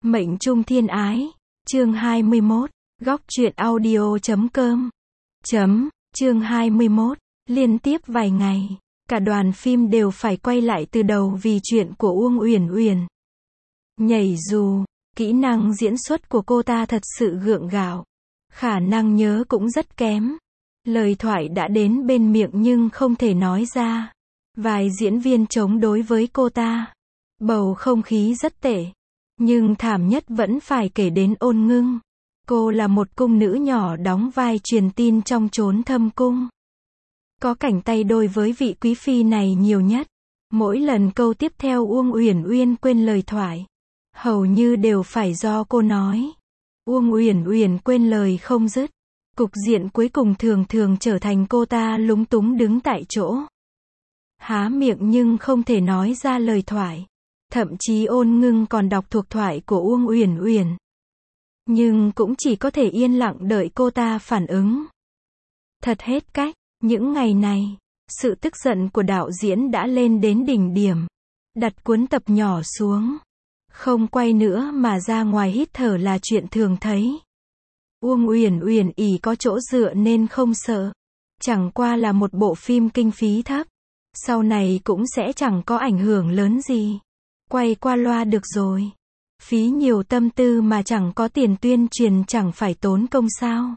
Mệnh trung thiên ái. Chương 21. Góc truyện audio.com. Chương 21. Liên tiếp vài ngày, cả đoàn phim đều phải quay lại từ đầu vì chuyện của Uông Uyển Uyển. Nhảy dù, kỹ năng diễn xuất của cô ta thật sự gượng gạo. Khả năng nhớ cũng rất kém. Lời thoại đã đến bên miệng nhưng không thể nói ra. Vài diễn viên chống đối với cô ta. Bầu không khí rất tệ. Nhưng thảm nhất vẫn phải kể đến Ôn Ngưng. Cô là một cung nữ nhỏ đóng vai truyền tin trong chốn thâm cung. Có cảnh tay đôi với vị quý phi này nhiều nhất. Mỗi lần câu tiếp theo Uông Uyển Uyển quên lời thoại, hầu như đều phải do cô nói. Uông Uyển Uyển quên lời không dứt. Cục diện cuối cùng thường thường trở thành cô ta lúng túng đứng tại chỗ. Há miệng nhưng không thể nói ra lời thoại. Thậm chí Ôn Ngưng còn đọc thuộc thoại của Uông Uyển Uyển. Nhưng cũng chỉ có thể yên lặng đợi cô ta phản ứng. Thật hết cách, những ngày này, sự tức giận của đạo diễn đã lên đến đỉnh điểm. Đặt cuốn tập nhỏ xuống. Không quay nữa mà ra ngoài hít thở là chuyện thường thấy. Uông Uyển Uyển ỷ có chỗ dựa nên không sợ. Chẳng qua là một bộ phim kinh phí thấp. Sau này cũng sẽ chẳng có ảnh hưởng lớn gì. Quay qua loa được rồi. Phí nhiều tâm tư mà chẳng có tiền tuyên truyền chẳng phải tốn công sao.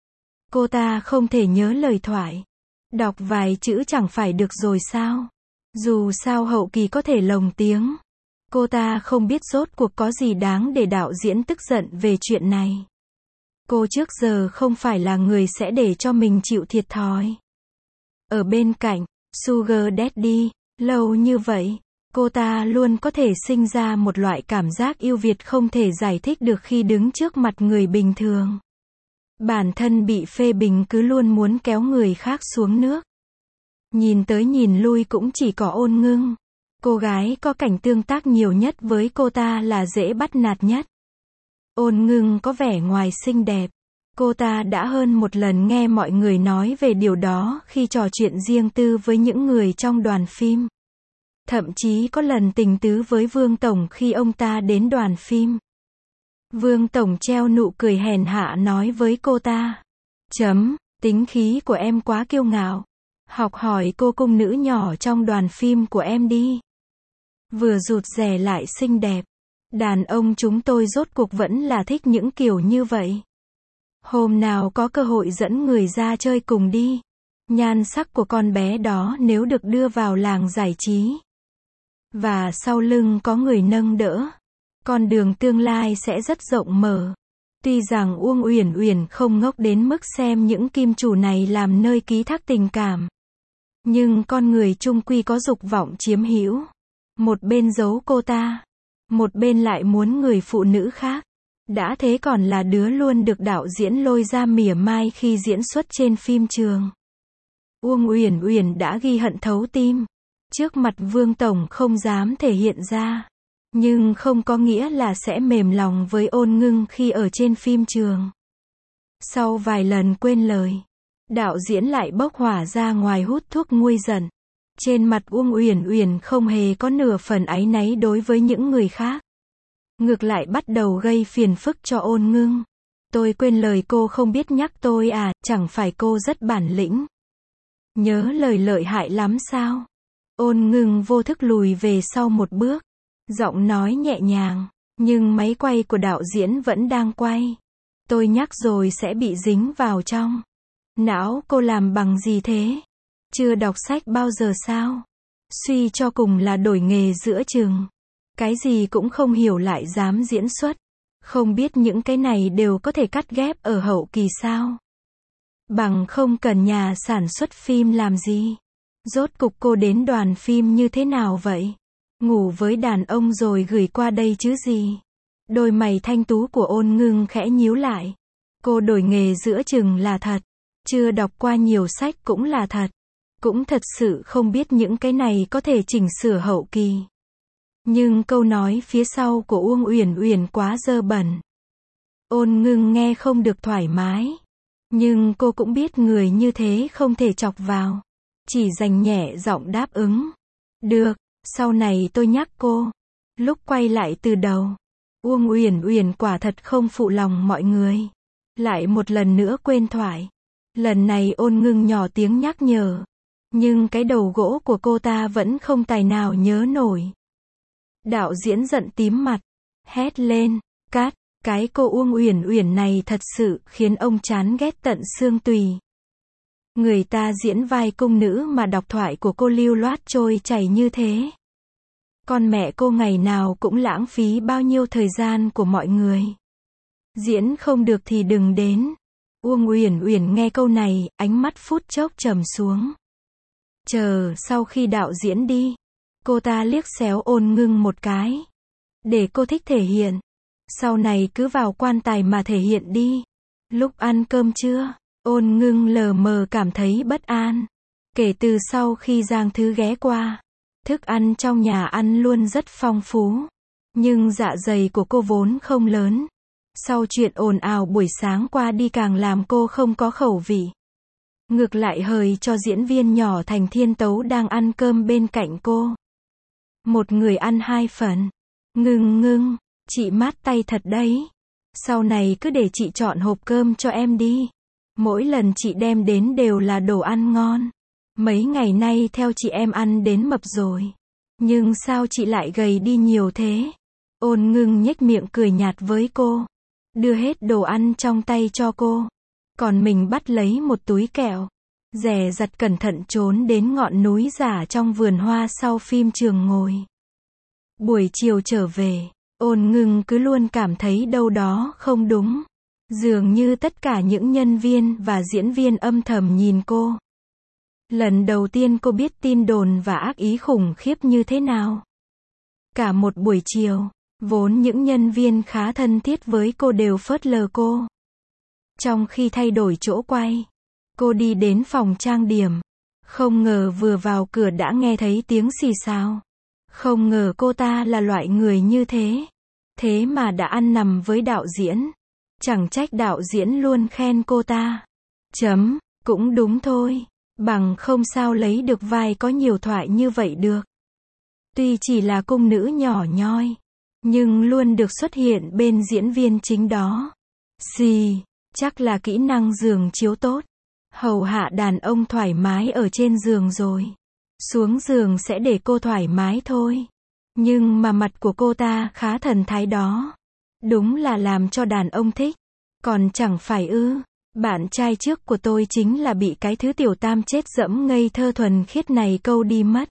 Cô ta không thể nhớ lời thoại. Đọc vài chữ chẳng phải được rồi sao. Dù sao hậu kỳ có thể lồng tiếng. Cô ta không biết rốt cuộc có gì đáng để đạo diễn tức giận về chuyện này. Cô trước giờ không phải là người sẽ để cho mình chịu thiệt thòi. Ở bên cạnh, Sugar Daddy, lâu như vậy, cô ta luôn có thể sinh ra một loại cảm giác yêu Việt không thể giải thích được khi đứng trước mặt người bình thường. Bản thân bị phê bình cứ luôn muốn kéo người khác xuống nước. Nhìn tới nhìn lui cũng chỉ có Ôn Ngưng. Cô gái có cảnh tương tác nhiều nhất với cô ta là dễ bắt nạt nhất. Ôn Ngưng có vẻ ngoài xinh đẹp. Cô ta đã hơn một lần nghe mọi người nói về điều đó khi trò chuyện riêng tư với những người trong đoàn phim. Thậm chí có lần tình tứ với Vương Tổng khi ông ta đến đoàn phim. Vương Tổng treo nụ cười hèn hạ nói với cô ta. Tính khí của em quá kiêu ngạo. Học hỏi cô cung nữ nhỏ trong đoàn phim của em đi. Vừa rụt rè lại xinh đẹp. Đàn ông chúng tôi rốt cuộc vẫn là thích những kiểu như vậy. Hôm nào có cơ hội dẫn người ra chơi cùng đi. Nhan sắc của con bé đó nếu được đưa vào làng giải trí. Và sau lưng có người nâng đỡ. Con đường tương lai sẽ rất rộng mở. Tuy rằng Uông Uyển Uyển không ngốc đến mức xem những kim chủ này làm nơi ký thác tình cảm. Nhưng con người chung quy có dục vọng chiếm hữu. Một bên giấu cô ta. Một bên lại muốn người phụ nữ khác. Đã thế còn là đứa luôn được đạo diễn lôi ra mỉa mai khi diễn xuất trên phim trường. Uông Uyển Uyển đã ghi hận thấu tim. Trước mặt Vương Tổng không dám thể hiện ra. Nhưng không có nghĩa là sẽ mềm lòng với Ôn Ngưng khi ở trên phim trường. Sau vài lần quên lời, đạo diễn lại bốc hỏa ra ngoài hút thuốc nguôi giận. Trên mặt Uông Uyển Uyển không hề có nửa phần áy náy đối với những người khác. Ngược lại bắt đầu gây phiền phức cho Ôn Ngưng. Tôi quên lời cô không biết nhắc tôi à, chẳng phải cô rất bản lĩnh. Nhớ lời lợi hại lắm sao? Ôn Ngưng vô thức lùi về sau một bước. Giọng nói nhẹ nhàng, nhưng máy quay của đạo diễn vẫn đang quay. Tôi nhắc rồi sẽ bị dính vào trong. Não cô làm bằng gì thế? Chưa đọc sách bao giờ sao? Suy cho cùng là đổi nghề giữa chừng. Cái gì cũng không hiểu lại dám diễn xuất. Không biết những cái này đều có thể cắt ghép ở hậu kỳ sao? Bằng không cần nhà sản xuất phim làm gì? Rốt cục cô đến đoàn phim như thế nào vậy? Ngủ với đàn ông rồi gửi qua đây chứ gì? Đôi mày thanh tú của Ôn Ngưng khẽ nhíu lại. Cô đổi nghề giữa chừng là thật. Chưa đọc qua nhiều sách cũng là thật. Cũng thật sự không biết những cái này có thể chỉnh sửa hậu kỳ. Nhưng câu nói phía sau của Uông Uyển Uyển quá dơ bẩn. Ôn Ngưng nghe không được thoải mái. Nhưng cô cũng biết người như thế không thể chọc vào. Chỉ dành nhẹ giọng đáp ứng. Được, sau này tôi nhắc cô. Lúc quay lại từ đầu, Uông Uyển Uyển quả thật không phụ lòng mọi người. Lại một lần nữa quên thoại. Lần này Ôn Ngưng nhỏ tiếng nhắc nhở. Nhưng cái đầu gỗ của cô ta vẫn không tài nào nhớ nổi. Đạo diễn giận tím mặt. Hét lên. Cát. Cái cô Uông Uyển Uyển này thật sự khiến ông chán ghét tận xương tùy. Người ta diễn vai cung nữ mà đọc thoại của cô lưu loát trôi chảy như thế. Con mẹ cô ngày nào cũng lãng phí bao nhiêu thời gian của mọi người. Diễn không được thì đừng đến. Uông Uyển Uyển nghe câu này, ánh mắt phút chốc trầm xuống. Chờ sau khi đạo diễn đi, cô ta liếc xéo Ôn Ngưng một cái. Để cô thích thể hiện. Sau này cứ vào quan tài mà thể hiện đi. Lúc ăn cơm trưa, Ôn Ngưng lờ mờ cảm thấy bất an. Kể từ sau khi Giang Thứ ghé qua, thức ăn trong nhà ăn luôn rất phong phú. Nhưng dạ dày của cô vốn không lớn. Sau chuyện ồn ào buổi sáng qua đi càng làm cô không có khẩu vị. Ngược lại hời cho diễn viên nhỏ Thành Thiên Tấu đang ăn cơm bên cạnh cô. Một người ăn 2 phần. Ngưng, chị mát tay thật đấy. Sau này cứ để chị chọn hộp cơm cho em đi. Mỗi lần chị đem đến đều là đồ ăn ngon. Mấy ngày nay theo chị em ăn đến mập rồi. Nhưng sao chị lại gầy đi nhiều thế? Ôn Ngưng nhếch miệng cười nhạt với cô. Đưa hết đồ ăn trong tay cho cô. Còn mình bắt lấy một túi kẹo. Dè dặt cẩn thận trốn đến ngọn núi giả trong vườn hoa sau phim trường ngồi. Buổi chiều trở về, Ôn Ngưng cứ luôn cảm thấy đâu đó không đúng. Dường như tất cả những nhân viên và diễn viên âm thầm nhìn cô. Lần đầu tiên cô biết tin đồn và ác ý khủng khiếp như thế nào. Cả một buổi chiều, vốn những nhân viên khá thân thiết với cô đều phớt lờ cô. Trong khi thay đổi chỗ quay, cô đi đến phòng trang điểm. Không ngờ vừa vào cửa đã nghe thấy tiếng xì xào. Không ngờ cô ta là loại người như thế. Thế mà đã ăn nằm với đạo diễn. Chẳng trách đạo diễn luôn khen cô ta. Cũng đúng thôi. Bằng không sao lấy được vai có nhiều thoại như vậy được. Tuy chỉ là cung nữ nhỏ nhoi, nhưng luôn được xuất hiện bên diễn viên chính đó. Chắc là kỹ năng giường chiếu tốt. Hầu hạ đàn ông thoải mái ở trên giường rồi. Xuống giường sẽ để cô thoải mái thôi. Nhưng mà mặt của cô ta khá thần thái đó. Đúng là làm cho đàn ông thích. Còn chẳng phải ư. Bạn trai trước của tôi chính là bị cái thứ tiểu tam chết dẫm ngây thơ thuần khiết này câu đi mất.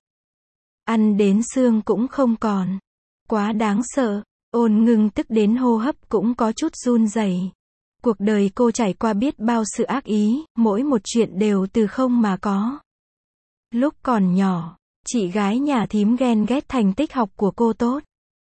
Ăn đến xương cũng không còn. Quá đáng sợ. Ôn Ngưng tức đến hô hấp cũng có chút run rẩy. Cuộc đời cô trải qua biết bao sự ác ý, mỗi một chuyện đều từ không mà có. Lúc còn nhỏ, chị gái nhà thím ghen ghét thành tích học của cô tốt.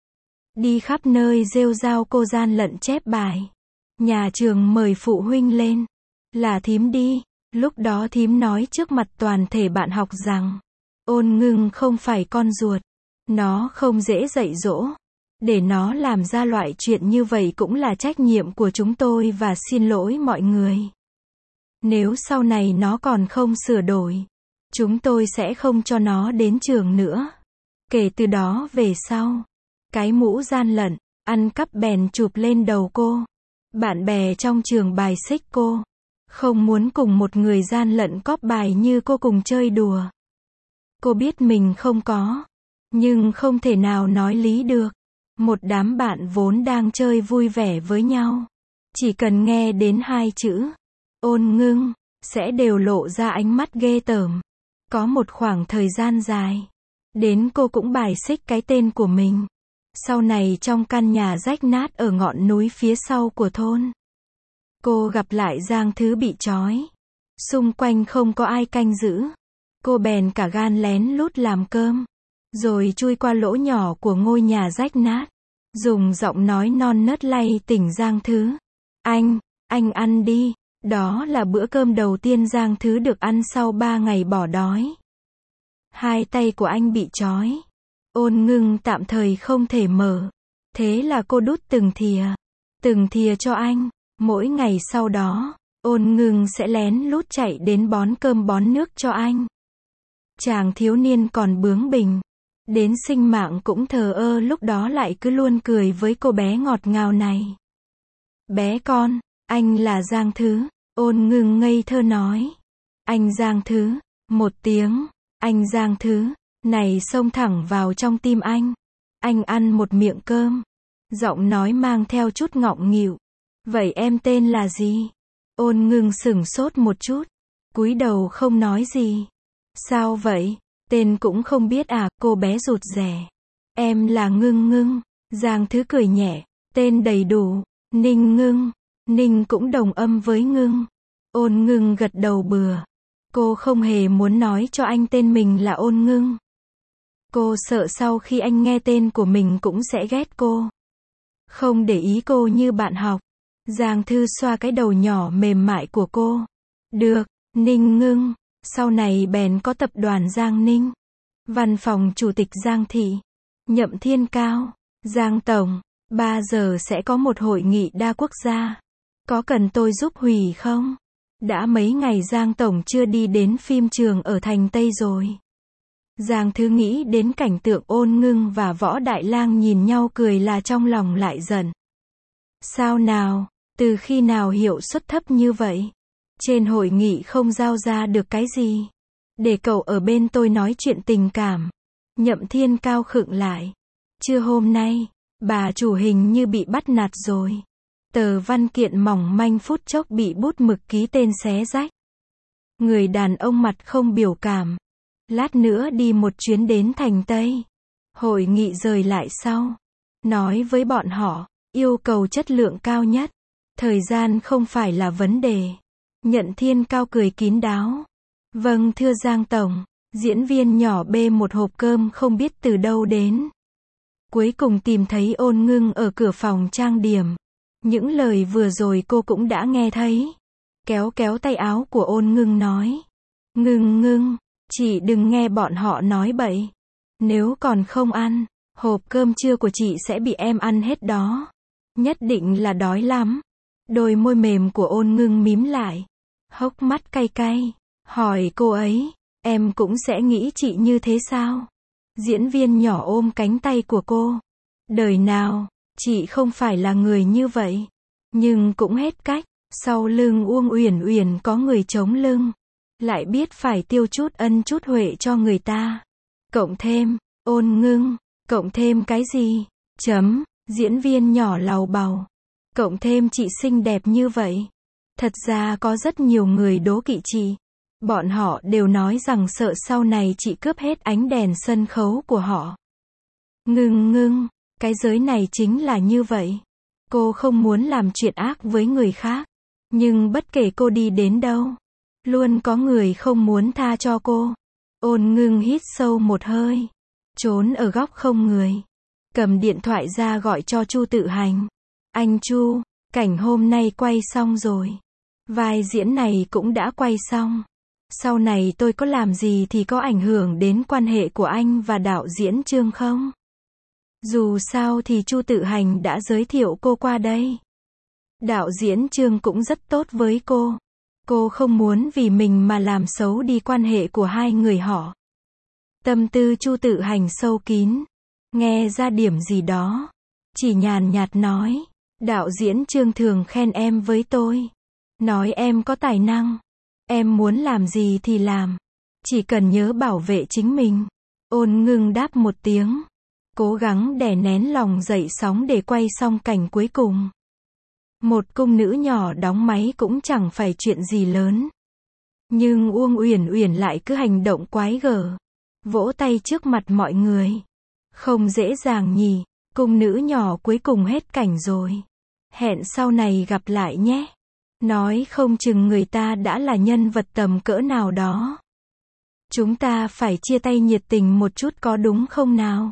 Đi khắp nơi rêu rao cô gian lận chép bài. Nhà trường mời phụ huynh lên. Là thím đi. Lúc đó thím nói trước mặt toàn thể bạn học rằng Ôn Ngưng không phải con ruột. Nó không dễ dạy dỗ. Để nó làm ra loại chuyện như vậy cũng là trách nhiệm của chúng tôi và xin lỗi mọi người. Nếu sau này nó còn không sửa đổi, chúng tôi sẽ không cho nó đến trường nữa. Kể từ đó về sau, cái mũ gian lận, ăn cắp bèn chụp lên đầu cô. Bạn bè trong trường bài xích cô. Không muốn cùng một người gian lận cóp bài như cô cùng chơi đùa. Cô biết mình không có, nhưng không thể nào nói lý được. Một đám bạn vốn đang chơi vui vẻ với nhau. Chỉ cần nghe đến 2 chữ Ôn Ngưng, sẽ đều lộ ra ánh mắt ghê tởm. Có một khoảng thời gian dài, đến cô cũng bài xích cái tên của mình. Sau này trong căn nhà rách nát ở ngọn núi phía sau của thôn, cô gặp lại Giang Thứ bị trói. Xung quanh không có ai canh giữ. Cô bèn cả gan lén lút làm cơm. Rồi chui qua lỗ nhỏ của ngôi nhà rách nát. Dùng giọng nói non nớt lay tỉnh Giang Thứ. Anh ăn đi. Đó là bữa cơm đầu tiên Giang Thứ được ăn sau 3 ngày bỏ đói. 2 tay của anh bị trói. Ôn Ngưng tạm thời không thể mở. Thế là cô đút từng thìa cho anh. Mỗi ngày sau đó, Ôn Ngưng sẽ lén lút chạy đến bón cơm bón nước cho anh. Chàng thiếu niên còn bướng bỉnh. Đến sinh mạng cũng thờ ơ, lúc đó lại cứ luôn cười với cô bé ngọt ngào này. Bé con, anh là Giang Thứ, Ôn Ngưng ngây thơ nói. Anh Giang Thứ, một tiếng, anh Giang Thứ, này xông thẳng vào trong tim anh. Anh ăn một miệng cơm, giọng nói mang theo chút ngọng nghịu. Vậy em tên là gì? Ôn Ngưng sửng sốt một chút, cúi đầu không nói gì. Sao vậy? Tên cũng không biết à? Cô bé rụt rè. Em là Ngưng Ngưng. Giang Thứ cười nhẹ. Tên đầy đủ, Ninh Ngưng. Ninh cũng đồng âm với Ngưng. Ôn Ngưng gật đầu bừa. Cô không hề muốn nói cho anh tên mình là Ôn Ngưng. Cô sợ sau khi anh nghe tên của mình cũng sẽ ghét cô. Không để ý cô như bạn học. Giang Thư xoa cái đầu nhỏ mềm mại của cô. Được, Ninh Ngưng. Sau này bèn có tập đoàn Giang Ninh. Văn phòng chủ tịch Giang Thị. Nhậm Thiên Cao. Giang Tổng. 3 giờ sẽ có một hội nghị đa quốc gia. Có cần tôi giúp hủy không? Đã mấy ngày Giang Tổng chưa đi đến phim trường ở thành Tây rồi. Giang Thư nghĩ đến cảnh tượng Ôn Ngưng và Võ Đại Lang nhìn nhau cười là trong lòng lại giận. Sao nào? Từ khi nào hiệu suất thấp như vậy? Trên hội nghị không giao ra được cái gì. Để cậu ở bên tôi nói chuyện tình cảm. Nhậm Thiên Cao khựng lại. Trưa hôm nay, bà chủ hình như bị bắt nạt rồi. Tờ văn kiện mỏng manh phút chốc bị bút mực ký tên xé rách. Người đàn ông mặt không biểu cảm. Lát nữa đi một chuyến đến thành Tây. Hội nghị rời lại sau. Nói với bọn họ, yêu cầu chất lượng cao nhất. Thời gian không phải là vấn đề. Nhận Thiên Cao cười kín đáo. Vâng thưa Giang Tổng. Diễn viên nhỏ bê một hộp cơm không biết từ đâu đến. Cuối cùng tìm thấy Ôn Ngưng ở cửa phòng trang điểm. Những lời vừa rồi cô cũng đã nghe thấy. Kéo kéo tay áo của Ôn Ngưng nói. Ngưng Ngưng, chị đừng nghe bọn họ nói bậy. Nếu còn không ăn, hộp cơm trưa của chị sẽ bị em ăn hết đó. Nhất định là đói lắm. Đôi môi mềm của Ôn Ngưng mím lại. Hốc mắt cay cay. Hỏi cô ấy, em cũng sẽ nghĩ chị như thế sao? Diễn viên nhỏ ôm cánh tay của cô. Đời nào, chị không phải là người như vậy. Nhưng cũng hết cách. Sau lưng Uông Uyển Uyển có người chống lưng. Lại biết phải tiêu chút ân chút huệ cho người ta. Cộng thêm, Ôn Ngưng. Cộng thêm cái gì? Diễn viên nhỏ làu bàu. Cộng thêm chị xinh đẹp như vậy. Thật ra có rất nhiều người đố kỵ chị. Bọn họ đều nói rằng sợ sau này chị cướp hết ánh đèn sân khấu của họ. Ngưng Ngưng, cái giới này chính là như vậy. Cô không muốn làm chuyện ác với người khác. Nhưng bất kể cô đi đến đâu, luôn có người không muốn tha cho cô. Ôn Ngưng hít sâu một hơi. Trốn ở góc không người. Cầm điện thoại ra gọi cho Chu Tự Hành. Anh Chu, cảnh hôm nay quay xong rồi. Vai diễn này cũng đã quay xong. Sau này tôi có làm gì thì có ảnh hưởng đến quan hệ của anh và đạo diễn Trương không? Dù sao thì Chu Tự Hành đã giới thiệu cô qua đây. Đạo diễn Trương cũng rất tốt với cô. Cô không muốn vì mình mà làm xấu đi quan hệ của hai người họ. Tâm tư Chu Tự Hành sâu kín. Nghe ra điểm gì đó. Chỉ nhàn nhạt nói. Đạo diễn Trương thường khen em với tôi. Nói em có tài năng. Em muốn làm gì thì làm. Chỉ cần nhớ bảo vệ chính mình. Ôn Ngưng đáp một tiếng. Cố gắng đè nén lòng dậy sóng để quay xong cảnh cuối cùng. Một cung nữ nhỏ đóng máy cũng chẳng phải chuyện gì lớn. Nhưng Uông Uyển Uyển lại cứ hành động quái gở. Vỗ tay trước mặt mọi người. Không dễ dàng nhỉ. Cung nữ nhỏ cuối cùng hết cảnh rồi. Hẹn sau này gặp lại nhé. Nói không chừng người ta đã là nhân vật tầm cỡ nào đó. Chúng ta phải chia tay nhiệt tình một chút có đúng không nào?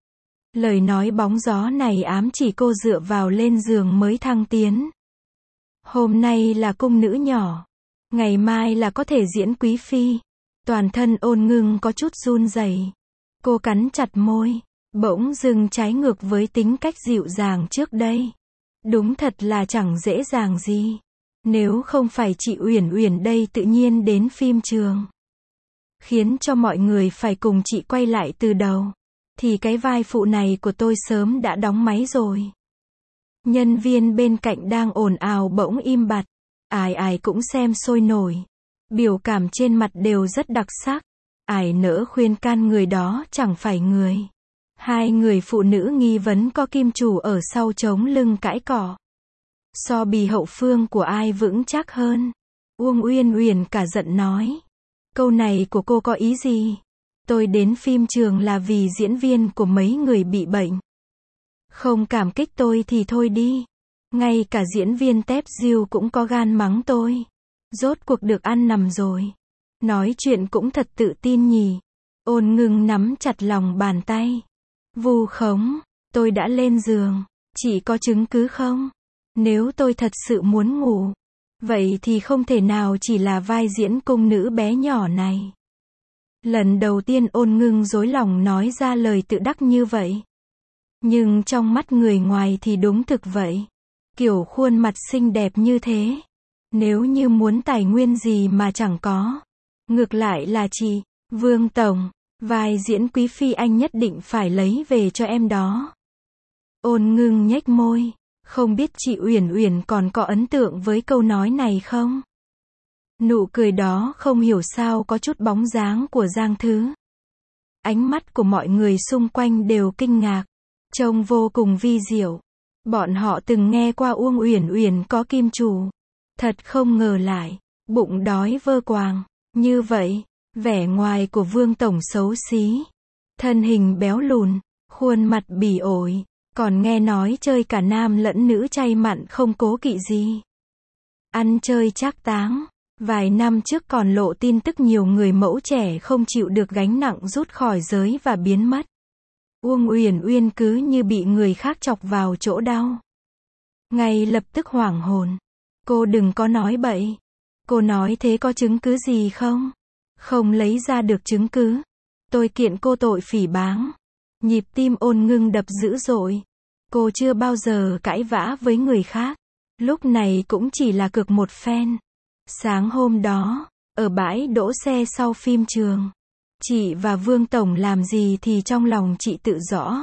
Lời nói bóng gió này ám chỉ cô dựa vào lên giường mới thăng tiến. Hôm nay là cung nữ nhỏ. Ngày mai là có thể diễn quý phi. Toàn thân Ôn Ngưng có chút run rẩy. Cô cắn chặt môi. Bỗng dưng trái ngược với tính cách dịu dàng trước đây. Đúng thật là chẳng dễ dàng gì. Nếu không phải chị Uyển Uyển đây tự nhiên đến phim trường. Khiến cho mọi người phải cùng chị quay lại từ đầu. thì cái vai phụ này của tôi sớm đã đóng máy rồi. Nhân viên bên cạnh đang ồn ào bỗng im bặt. Ai ai cũng xem sôi nổi. Biểu cảm trên mặt đều rất đặc sắc. Ai nỡ khuyên can người đó chẳng phải người. Hai người phụ nữ nghi vấn có kim chủ ở sau chống lưng cãi cọ. So bì hậu phương của ai vững chắc hơn? Uông Uyên Uyển cả giận nói. Câu này của cô có ý gì? Tôi đến phim trường là vì diễn viên của mấy người bị bệnh. Không cảm kích tôi thì thôi đi. Ngay cả diễn viên Tép Diêu cũng có gan mắng tôi. Rốt cuộc được ăn nằm rồi. Nói chuyện cũng thật tự tin nhỉ. Ôn Ngưng nắm chặt lòng bàn tay. Vu khống, tôi đã lên giường. Chị có chứng cứ không? Nếu tôi thật sự muốn ngủ, vậy thì không thể nào chỉ là vai diễn cung nữ bé nhỏ này. Lần đầu tiên Ôn Ngưng dối lòng nói ra lời tự đắc như vậy. Nhưng trong mắt người ngoài thì đúng thực vậy. Kiểu khuôn mặt xinh đẹp như thế. Nếu như muốn tài nguyên gì mà chẳng có. Ngược lại là chị, Vương Tổng, vai diễn quý phi anh nhất định phải lấy về cho em đó. Ôn Ngưng nhếch môi. Không biết chị Uyển Uyển còn có ấn tượng với câu nói này không? Nụ cười đó không hiểu sao có chút bóng dáng của Giang Thứ. Ánh mắt của mọi người xung quanh đều kinh ngạc. Trông vô cùng vi diệu. Bọn họ từng nghe qua Uông Uyển Uyển có kim chủ. Thật không ngờ lại, bụng đói vơ quàng. Như vậy, vẻ ngoài của Vương Tổng xấu xí. Thân hình béo lùn, khuôn mặt bỉ ổi. Còn nghe nói chơi cả nam lẫn nữ chay mặn không cố kỵ gì. Ăn chơi trác táng. Vài năm trước còn lộ tin tức nhiều người mẫu trẻ không chịu được gánh nặng rút khỏi giới và biến mất. Uông Uyển Uyên cứ như bị người khác chọc vào chỗ đau. Ngay lập tức hoảng hồn. Cô đừng có nói bậy. Cô nói thế có chứng cứ gì không? Không lấy ra được chứng cứ. Tôi kiện cô tội phỉ báng. Nhịp tim Ôn Ngưng đập dữ dội. Cô chưa bao giờ cãi vã với người khác. Lúc này cũng chỉ là cược một phen. Sáng hôm đó, ở bãi đỗ xe sau phim trường, chị và Vương Tổng làm gì thì trong lòng chị tự rõ.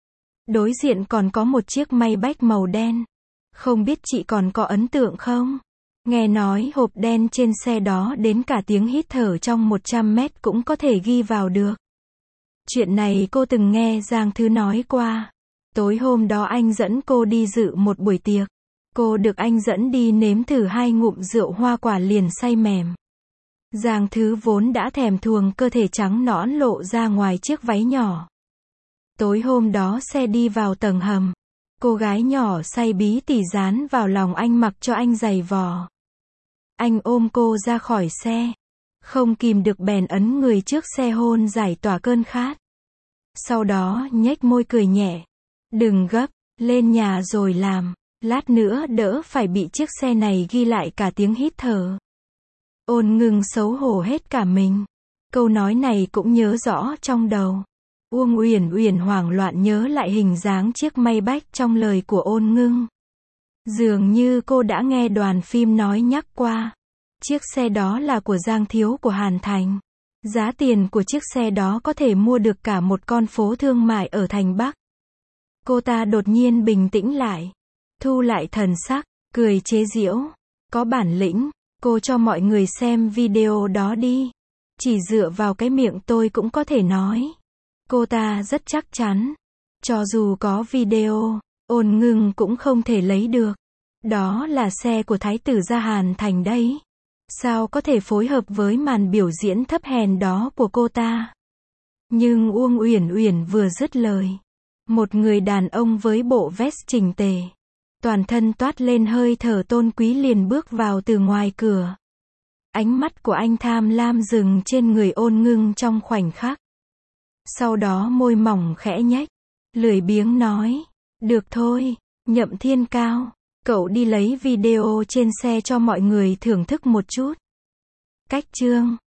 Đối diện còn có một chiếc Maybach màu đen. Không biết chị còn có ấn tượng không? Nghe nói hộp đen trên xe đó đến cả tiếng hít thở trong 100 mét cũng có thể ghi vào được. Chuyện này cô từng nghe Giang Thứ nói qua. Tối hôm đó anh dẫn cô đi dự một buổi tiệc. Cô được anh dẫn đi nếm thử 2 ngụm rượu hoa quả liền say mềm. Giang Thứ vốn đã thèm thuồng cơ thể trắng nõn lộ ra ngoài chiếc váy nhỏ. Tối hôm đó xe đi vào tầng hầm. Cô gái nhỏ say bí tỉ dán vào lòng anh mặc cho anh giày vò. Anh ôm cô ra khỏi xe. Không kìm được bèn ấn người trước xe hôn giải tỏa cơn khát. Sau đó nhếch môi cười nhẹ. Đừng gấp, lên nhà rồi làm. Lát nữa đỡ phải bị chiếc xe này ghi lại cả tiếng hít thở. Ôn Ngưng xấu hổ hết cả mình. Câu nói này cũng nhớ rõ trong đầu. Uông Uyển Uyển hoảng loạn nhớ lại hình dáng chiếc Maybach trong lời của Ôn Ngưng. Dường như cô đã nghe đoàn phim nói nhắc qua. Chiếc xe đó là của Giang Thiếu của Hàn Thành. Giá tiền của chiếc xe đó có thể mua được cả một con phố thương mại ở thành Bắc. Cô ta đột nhiên bình tĩnh lại. Thu lại thần sắc, cười chế giễu. Có bản lĩnh, cô cho mọi người xem video đó đi. Chỉ dựa vào cái miệng tôi cũng có thể nói. Cô ta rất chắc chắn. Cho dù có video, Ôn Ngưng cũng không thể lấy được. Đó là xe của Thái tử gia Hàn Thành đấy. Sao có thể phối hợp với màn biểu diễn thấp hèn đó của cô ta? Nhưng Uông Uyển Uyển vừa dứt lời. Một người đàn ông với bộ vest chỉnh tề. Toàn thân toát lên hơi thở tôn quý liền bước vào từ ngoài cửa. Ánh mắt của anh tham lam dừng trên người Ôn Ngưng trong khoảnh khắc. Sau đó môi mỏng khẽ nhếch. Lười biếng nói. Được thôi, Nhậm Thiên Cao. Cậu đi lấy video trên xe cho mọi người thưởng thức một chút. Cách chương